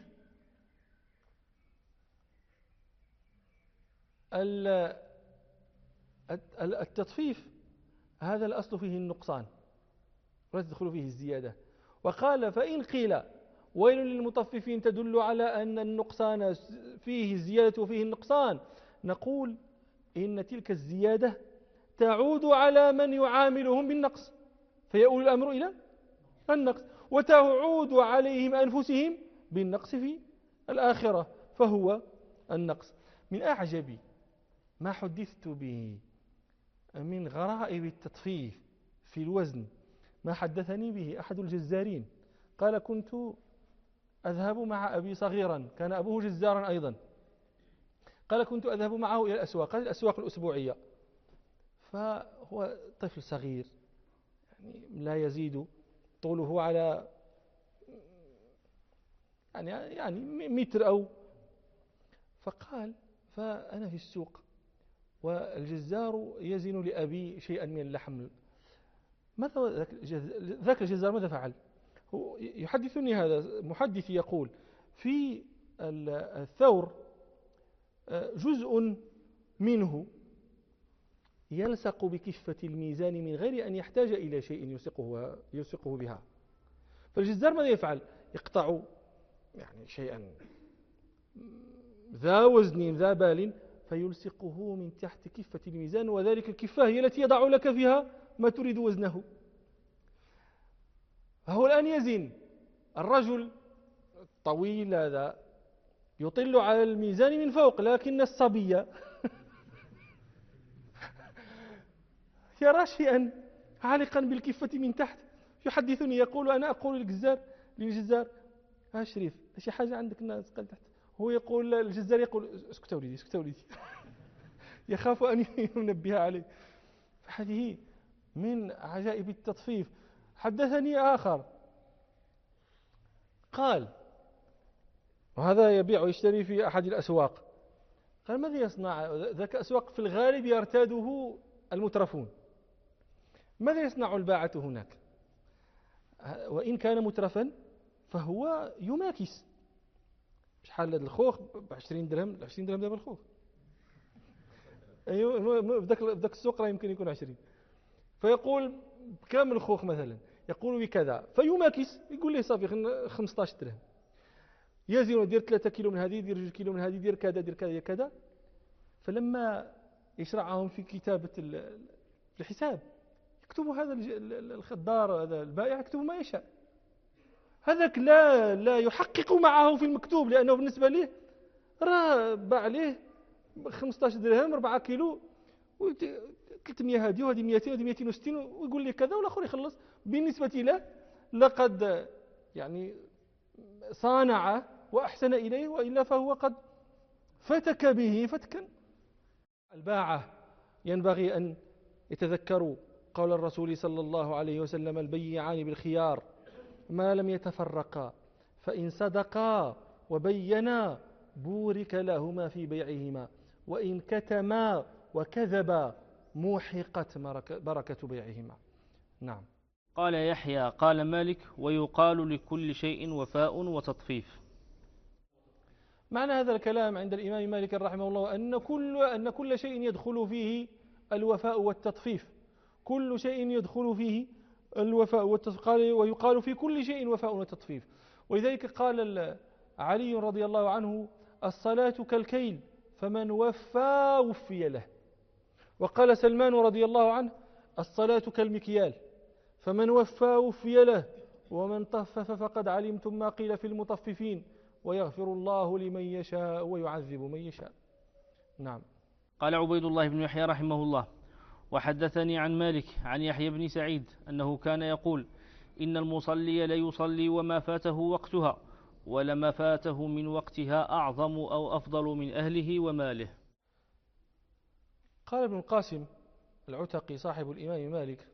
[SPEAKER 1] التطفيف هذا الأصل فيه النقصان ولا تدخل فيه الزيادة. وقال: فإن قيل ويل للمطففين تدل على أن النقصان فيه الزيادة وفيه النقصان، نقول إن تلك الزيادة تعود على من يعاملهم بالنقص فيؤول الأمر إلى النقص، وتعود عليهم أنفسهم بالنقص في الآخرة فهو النقص. من أعجب ما حدثت به من غرائب التطفيف في الوزن ما حدثني به أحد الجزارين، قال كنت أذهب مع أبي صغيرا، كان أبوه جزارا أيضا، قال كنت أذهب معه إلى الأسواق، هذه الأسواق الأسبوعية، فهو طفل صغير يعني لا يزيد طوله على يعني متر أو، فقال فأنا في السوق والجزار يزن لأبي شيئا من اللحم، ماذا ذاك الجزار ماذا فعل؟ يحدثني هذا محدث يقول في الثور جزء منه يلصق بكفة الميزان من غير أن يحتاج إلى شيء يلصقه بها، فالجزار ماذا يفعل؟ يقطع يعني شيئا ذا وزن ذا بال فيلصقه من تحت كفة الميزان، وذلك الكفة هي التي يضع لك فيها ما تريد وزنه. فهو الآن يزن الرجل الطويل هذا يطل على الميزان من فوق، لكن الصبي يرى شيئا عالقا بالكفة من تحت. يحدثني يقول أنا أقول للجزار شريف شي حاجة عندك الناس قال تحت، هو يقول الجزار يقول اسكت وليدي اسكت وليدي يخاف أن ينبه عليه. فهذه من عجائب التطفيف. حدثني آخر قال، وهذا يبيع ويشتري في أحد الأسواق، قال ماذا يصنع ذاك أسواق في الغالب يرتاده المترفون، ماذا يصنع الباعة هناك؟ وإن كان مترفا فهو يماكس، شحال هذا الخوخ ب20 درهم، 20 درهم دابا الخوخ، أيوه بداك السوق راه يمكن يكون 20، فيقول كامل الخوخ مثلا يقول بكذا فيماكس، يقول لي صافي 15 درهم، يزن يدير 3 كيلو من هذه، يدير 2 كيلو من هذه، يدير كذا يدير كذا كذا. فلما يشرعهم في كتابة الحساب يكتب هذا الخضار هذا البائع يكتب ما يشاء، هذاك لا يحقق معه في المكتوب، لأنه بالنسبة له راه باع عليه 15 درهم 4 كيلو 300 هذه وهذه 200 وهذه 260 ويقول لي كذا والآخر يخلص. بالنسبة له لقد يعني صانع وأحسن إليه، وإلا فهو قد فتك به فتكا. الباعة ينبغي أن يتذكروا قول الرسول صلى الله عليه وسلم البيعان بالخيار ما لم يتفرقا، فإن صدقا وبينا بورك لهما في بيعهما، وإن كتما وكذبا موحقت بركة بيعهما. نعم.
[SPEAKER 2] قال يحيى قال مالك ويقال لكل شيء وفاء وتطفيف.
[SPEAKER 1] معنى هذا الكلام عند الإمام مالك رحمه الله أن كل شيء يدخل فيه الوفاء والتطفيف، كل شيء يدخل فيه الوفاء والتطفيف، ويقال في كل شيء وفاء وتطفيف. ولذلك قال علي رضي الله عنه الصلاة كالكيل فمن وفى وفي له. وقال سلمان رضي الله عنه الصلاة كالمكيال فمن وفى وفي له، ومن طفف فقد علمتم ما قيل في المطففين ويغفر الله لمن يشاء ويعذب من يشاء. نعم.
[SPEAKER 2] قال عبيد الله بن يحيى رحمه الله وحدثني عن مالك عن يحيى بن سعيد أنه كان يقول إن المصلي ليصلي وما فاته وقتها ولما فاته من وقتها أعظم أو أفضل من أهله وماله.
[SPEAKER 1] قال ابن القاسم العتقي صاحب الإمام مالك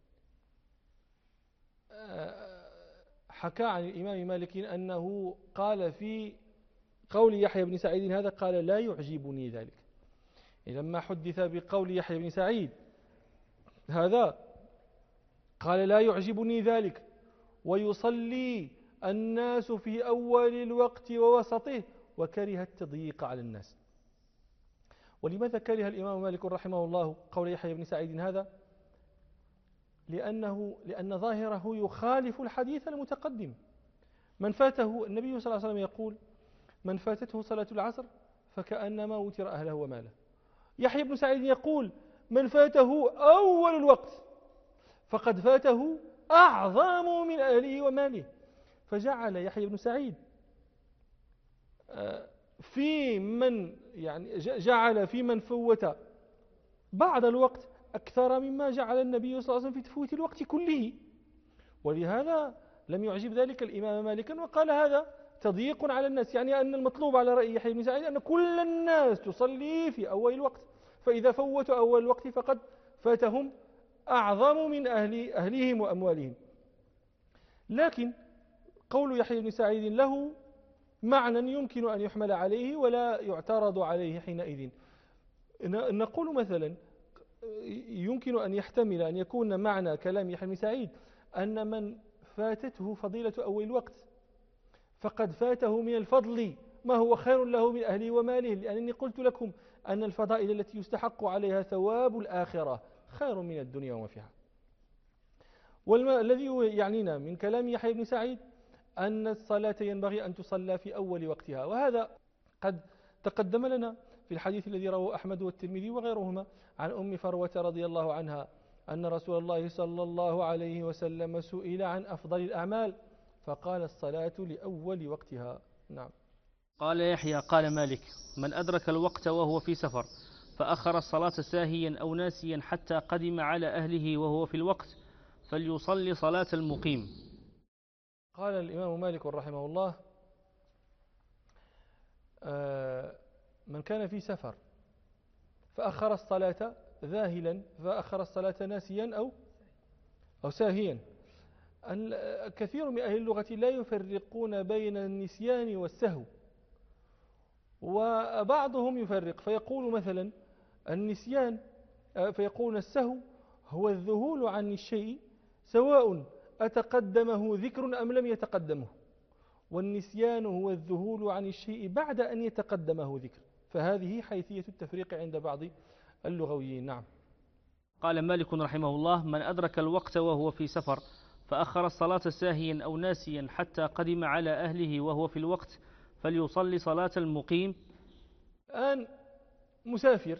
[SPEAKER 1] حكى عن الإمام مالك أنه قال في قول يحيى بن سعيد هذا قال لا يعجبني ذلك. لما حدث بقول يحيى بن سعيد هذا قال لا يعجبني ذلك، ويصلي الناس في أول الوقت ووسطه وكره التضييق على الناس. ولماذا كره الإمام مالك رحمه الله قول يحيى بن سعيد هذا؟ لأن ظاهره يخالف الحديث المتقدم، من فاته النبي صلى الله عليه وسلم يقول من فاتته صلاة العصر فكأنما وتر أهله وماله. يحيى بن سعيد يقول من فاته أول الوقت فقد فاته أعظم من أهله وماله. فجعل يحيى بن سعيد في من يعني جعل في من فوت بعض الوقت أكثر مما جعل النبي صلى الله عليه وسلم في تفويت الوقت كله. ولهذا لم يعجب ذلك الإمام مالكا وقال هذا تضييق على الناس، يعني أن المطلوب على رأي يحيى بن سعيد أن كل الناس تصلي في أول الوقت، فإذا فوتوا أول الوقت فقد فاتهم أعظم من أهلهم وأموالهم. لكن قول يحيى بن سعيد له معنى يمكن أن يحمل عليه ولا يعترض عليه حينئذ. نقول مثلا يمكن أن يحتمل أن يكون معنى كلام يحيى بن سعيد أن من فاتته فضيلة أول الوقت فقد فاته من الفضل ما هو خير له من أهله وماله، لأنني قلت لكم أن الفضائل التي يستحق عليها ثواب الآخرة خير من الدنيا وما فيها. والذي يعنينا من كلام يحيى بن سعيد أن الصلاة ينبغي أن تصلى في أول وقتها، وهذا قد تقدم لنا في الحديث الذي رواه أحمد والترمذي وغيرهما عن أم فروة رضي الله عنها أن رسول الله صلى الله عليه وسلم سئل عن أفضل الأعمال فقال الصلاة لأول وقتها. نعم.
[SPEAKER 2] قال يحيى قال مالك من أدرك الوقت وهو في سفر فأخر الصلاة ساهيا أو ناسيا حتى قدم على أهله وهو في الوقت فليصلي صلاة المقيم.
[SPEAKER 1] قال الإمام مالك رحمه الله من كان في سفر فأخر الصلاة ذاهلا فأخر الصلاة ناسيا أو ساهيا. كثير من أهل اللغة لا يفرقون بين النسيان والسهو، وبعضهم يفرق فيقول مثلا النسيان فيقول السهو هو الذهول عن الشيء سواء أتقدمه ذكر أم لم يتقدمه، والنسيان هو الذهول عن الشيء بعد أن يتقدمه ذكر. فهذه حيثية التفريق عند بعض اللغويين. نعم.
[SPEAKER 2] قال مالك رحمه الله من أدرك الوقت وهو في سفر فأخر الصلاة ساهيا أو ناسيا حتى قدم على أهله وهو في الوقت فليصلي صلاة المقيم.
[SPEAKER 1] الآن مسافر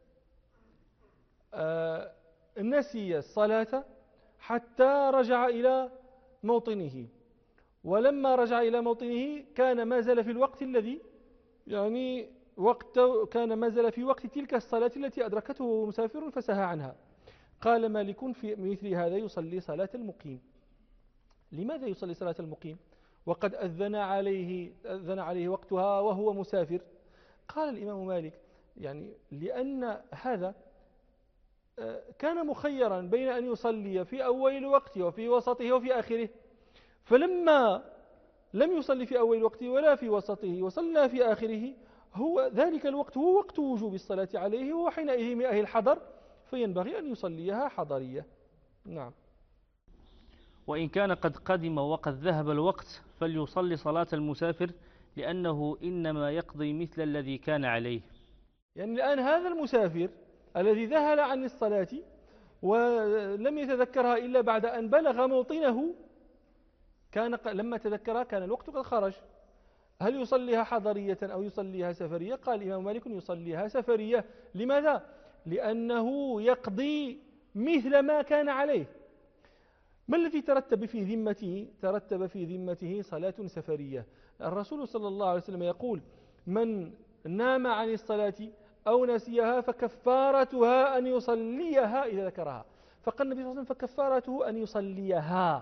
[SPEAKER 1] نسي الصلاة حتى رجع إلى موطنه، ولما رجع إلى موطنه كان ما زال في الوقت الذي يعني كان ما زال في وقت تلك الصلاة التي أدركته وهو مسافر فسهى عنها. قال مالك في مثل هذا يصلي صلاة المقيم. لماذا يصلي صلاة المقيم وقد أذن عليه وقتها وهو مسافر؟ قال الإمام مالك يعني لأن هذا كان مخيرا بين أن يصلي في أول الوقت وفي وسطه وفي آخره، فلما لم يصلي في أول الوقت ولا في وسطه وصلى في آخره هو ذلك الوقت هو وقت وجوب الصلاة عليه، وحينئذ من أهل الحضر فينبغي أن يصليها حضرية. نعم.
[SPEAKER 2] وإن كان قد قدم وقد ذهب الوقت فليصلي صلاة المسافر لأنه إنما يقضي مثل الذي كان عليه.
[SPEAKER 1] يعني الآن هذا المسافر الذي ذهل عن الصلاة ولم يتذكرها إلا بعد أن بلغ موطنه لما تذكرها كان الوقت قد خرج. هل يصليها حضرية أو يصليها سفرية؟ قال الإمام مالك يصليها سفرية. لماذا؟ لأنه يقضي مثل ما كان عليه. ما الذي ترتب في ذمته؟ ترتب في ذمته صلاة سفرية. الرسول صلى الله عليه وسلم يقول من نام عن الصلاة أو نسيها فكفارتها أن يصليها إذا ذكرها. فقال النبي صلى الله عليه وسلم فكفارته أن يصليها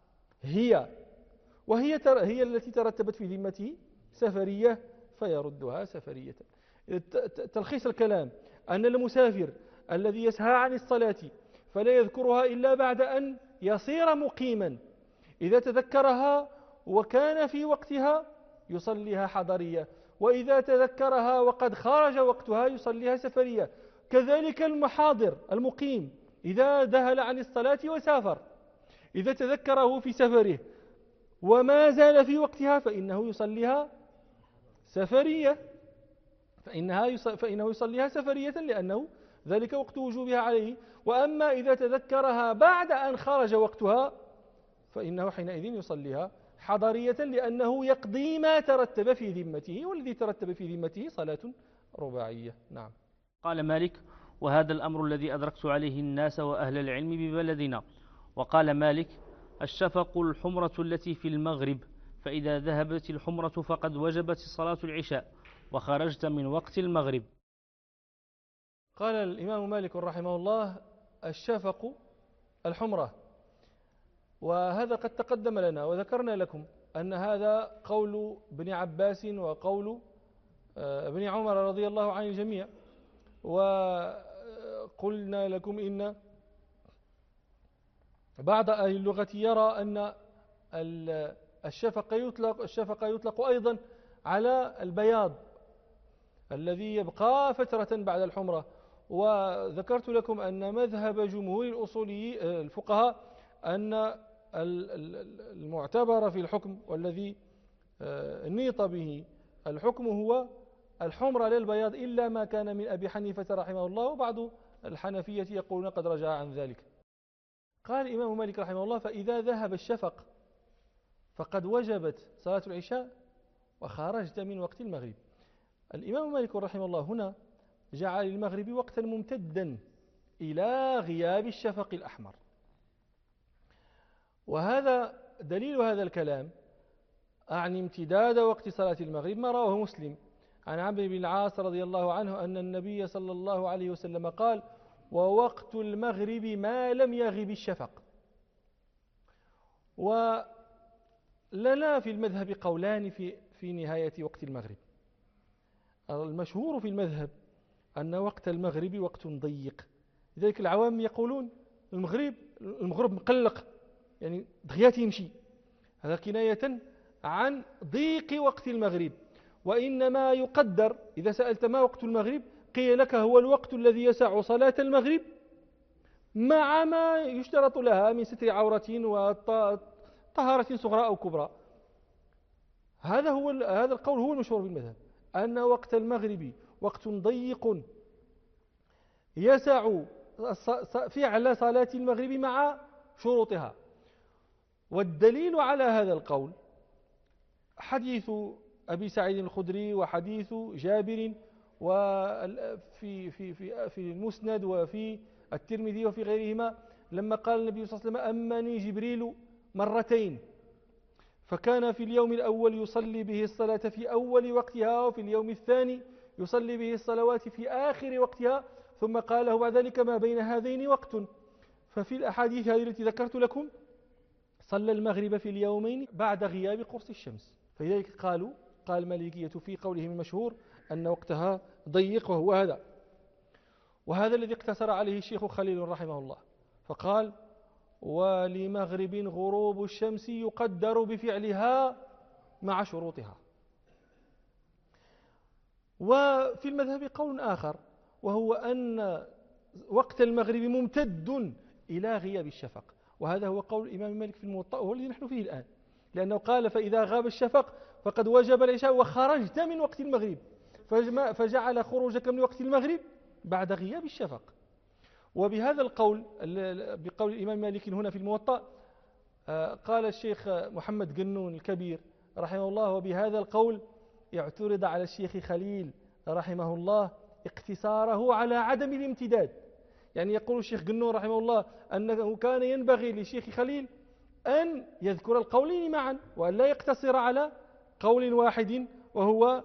[SPEAKER 1] هي التي ترتبت في ذمته سفرية فيردها سفرية. تلخيص الكلام أن المسافر الذي يسهى عن الصلاة فلا يذكرها إلا بعد أن يصير مقيما إذا تذكرها وكان في وقتها يصليها حضرية، وإذا تذكرها وقد خرج وقتها يصليها سفرية. كذلك المحاضر المقيم إذا ذهل عن الصلاة وسافر إذا تذكره في سفره وما زال في وقتها فإنه يصليها سفرية فإنه يصليها سفرية لأنه ذلك وقت وجوبها عليه. وأما إذا تذكرها بعد أن خرج وقتها فإنه حينئذ يصليها حضرية لأنه يقضي ما ترتب في ذمته، والذي ترتب في ذمته صلاة رباعية. نعم.
[SPEAKER 2] قال مالك: وهذا الأمر الذي أدركت عليه الناس وأهل العلم ببلدنا. وقال مالك: الشفق الحمرة التي في المغرب، فإذا ذهبت الحمرة فقد وجبت صلاة العشاء وخرجت من وقت المغرب.
[SPEAKER 1] قال الإمام مالك رحمه الله: الشفق الحمرة. وهذا قد تقدم لنا وذكرنا لكم أن هذا قول ابن عباس وقول ابن عمر رضي الله عن الجميع. وقلنا لكم إن بعض أهل اللغة يرى أن الشفق يطلق أيضا على البياض الذي يبقى فترة بعد الحمرة. وذكرت لكم أن مذهب جمهور الأصولي الفقهاء أن المعتبر في الحكم والذي نيط به الحكم هو الحمرة للبياض، إلا ما كان من أبي حنيفة رحمه الله، وبعض الحنفية يقولون قد رجع عن ذلك. قال الإمام مالك رحمه الله: فإذا ذهب الشفق فقد وجبت صلاة العشاء وخرجت من وقت المغرب. الإمام مالك رحمه الله هنا جعل المغرب وقتا ممتدا إلى غياب الشفق الأحمر. وهذا دليل هذا الكلام أعني امتداد وقت صلاة المغرب ما رواه مسلم عن عمرو بن العاص رضي الله عنه أن النبي صلى الله عليه وسلم قال: ووقت المغرب ما لم يغب الشفق. ولنا في المذهب قولان في نهاية وقت المغرب. المشهور في المذهب أن وقت المغرب وقت ضيق، لذلك العوام يقولون المغرب مقلق، يعني دغيا يمشي. هذا كناية عن ضيق وقت المغرب. وإنما يقدر إذا سألت ما وقت المغرب قيل لك هو الوقت الذي يسع صلاة المغرب مع ما يشترط لها من ستر عورة وطهارة صغرى أو كبرى. هذا القول هو المشهور بالمذهب، أن وقت المغرب وقت ضيق يسع فعل صلاة المغرب مع شروطها. والدليل على هذا القول حديث أبي سعيد الخدري وحديث جابر وفي في في في المسند وفي الترمذي وفي غيرهما، لما قال النبي صلى الله عليه وسلم: أمني جبريل مرتين، فكان في اليوم الأول يصلي به الصلاة في أول وقتها، وفي اليوم الثاني يصلي به الصلوات في آخر وقتها، ثم قال له بعد ذلك: ما بين هذين وقت. ففي الأحاديث هذه التي ذكرت لكم صلى المغرب في اليومين بعد غياب قرص الشمس. فلذلك قال المالكية في قولهم المشهور أن وقتها ضيق، وهو هذا. وهذا الذي اقتصر عليه الشيخ خليل رحمه الله، فقال: ولمغرب غروب الشمس يقدر بفعلها مع شروطها. وفي المذهب قول آخر، وهو أن وقت المغرب ممتد إلى غياب الشفق، وهذا هو قول الإمام مالك في الموطأ، وهو الذي نحن فيه الآن، لأنه قال: فإذا غاب الشفق فقد وجب العشاء وخرجت من وقت المغرب، فجعل خروجك من وقت المغرب بعد غياب الشفق. وبهذا القول، بقول الإمام مالك هنا في الموطأ، قال الشيخ محمد قنون الكبير رحمه الله: وبهذا القول يعترض على الشيخ خليل رحمه الله اقتصاره على عدم الامتداد. يعني يقول الشيخ قنون رحمه الله أنه كان ينبغي للشيخ خليل أن يذكر القولين معا، وأن لا يقتصر على قول واحد وهو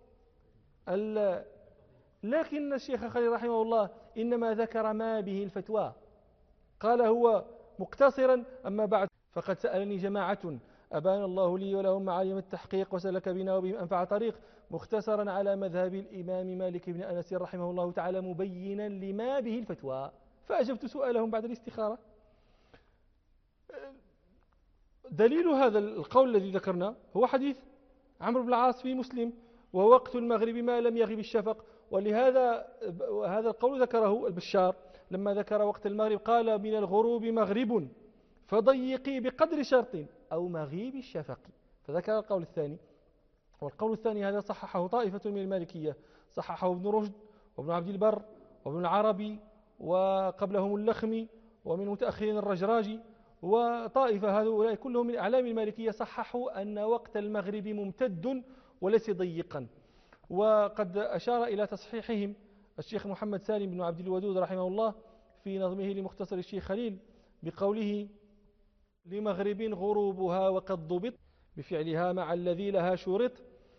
[SPEAKER 1] لكن الشيخ خليل رحمه الله إنما ذكر ما به الفتوى، قال هو مقتصرا. أما بعد فقد سألني جماعة أبان الله لي ولهم معالم التحقيق وسلك بنا وبهم أنفع طريق، مختصرا على مذهب الإمام مالك بن أنس رحمه الله تعالى، مبينا لما به الفتوى، فأجبت سؤالهم بعد الاستخارة. دليل هذا القول الذي ذكرنا هو حديث عمرو بن العاص في مسلم: ووقت المغرب ما لم يغب الشفق. ولهذا هذا القول ذكره البشار لما ذكر وقت المغرب، قال: من الغروب مغرب فضيقي بقدر شرط أو مغيب الشفق. فذكر القول الثاني. والقول الثاني هذا صححه طائفة من المالكية، صححه ابن رشد وابن عبد البر وابن العربي وقبلهم اللخمي ومن متأخرين الرجراجي وطائفة هؤلاء كلهم من أعلام المالكية صححوا أن وقت المغرب ممتد وليس ضيقا. وقد أشار إلى تصحيحهم الشيخ محمد سالم بن عبد الودود رحمه الله في نظمه لمختصر الشيخ خليل بقوله: لمغرب غروبها وقد ضبط بفعلها مع الذي لها شرط،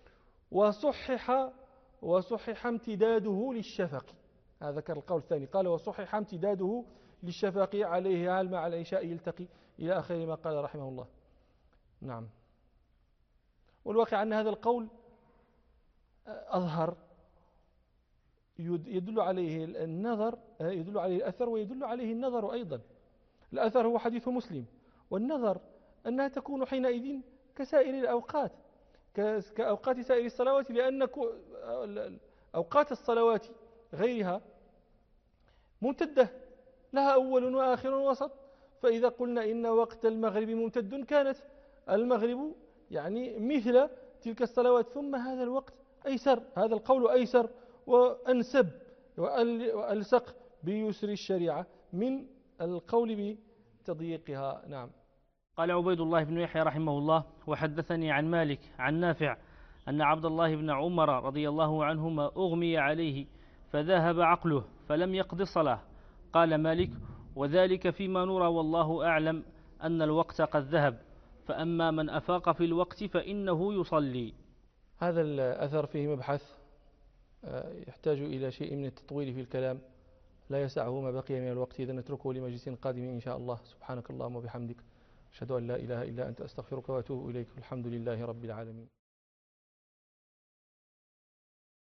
[SPEAKER 1] وصحح امتداده للشفق. هذا ذكر القول الثاني، قال: وصحح امتداده للشفق عليه هل مع العشاء يلتقي، إلى آخر ما قال رحمه الله. نعم. والواقع أن هذا القول أظهر، يدل عليه النظر، يدل عليه الأثر ويدل عليه النظر أيضا. الأثر هو حديث مسلم، والنظر أنها تكون حينئذ كسائر الأوقات، كأوقات سائر الصلوات، لأن أوقات الصلوات غيرها ممتدة، لها أول وآخر ووسط. فإذا قلنا إن وقت المغرب ممتد، كانت المغرب يعني مثل تلك الصلوات، ثم هذا الوقت أيسر، هذا القول أيسر وأنسب وألصق بيسر الشريعة من القول بتضييقها. نعم.
[SPEAKER 2] قال عبيد الله بن يحيى رحمه الله: وحدثني عن مالك عن نافع أن عبد الله بن عمر رضي الله عنهما أغمي عليه فذهب عقله فلم يقض الصلاة. قال مالك: وذلك فيما نرى والله أعلم أن الوقت قد ذهب، فأما من أفاق في الوقت فإنه يصلي.
[SPEAKER 1] هذا الأثر فيه مبحث يحتاج إلى شيء من التطويل في الكلام، لا يسعه ما بقي من الوقت، إذا نتركه لمجلس قادم إن شاء الله. سبحانك اللهم وبحمدك، أشهد أن لا إله إلا أنت، أستغفرك وأتوب إليك. الحمد لله رب العالمين.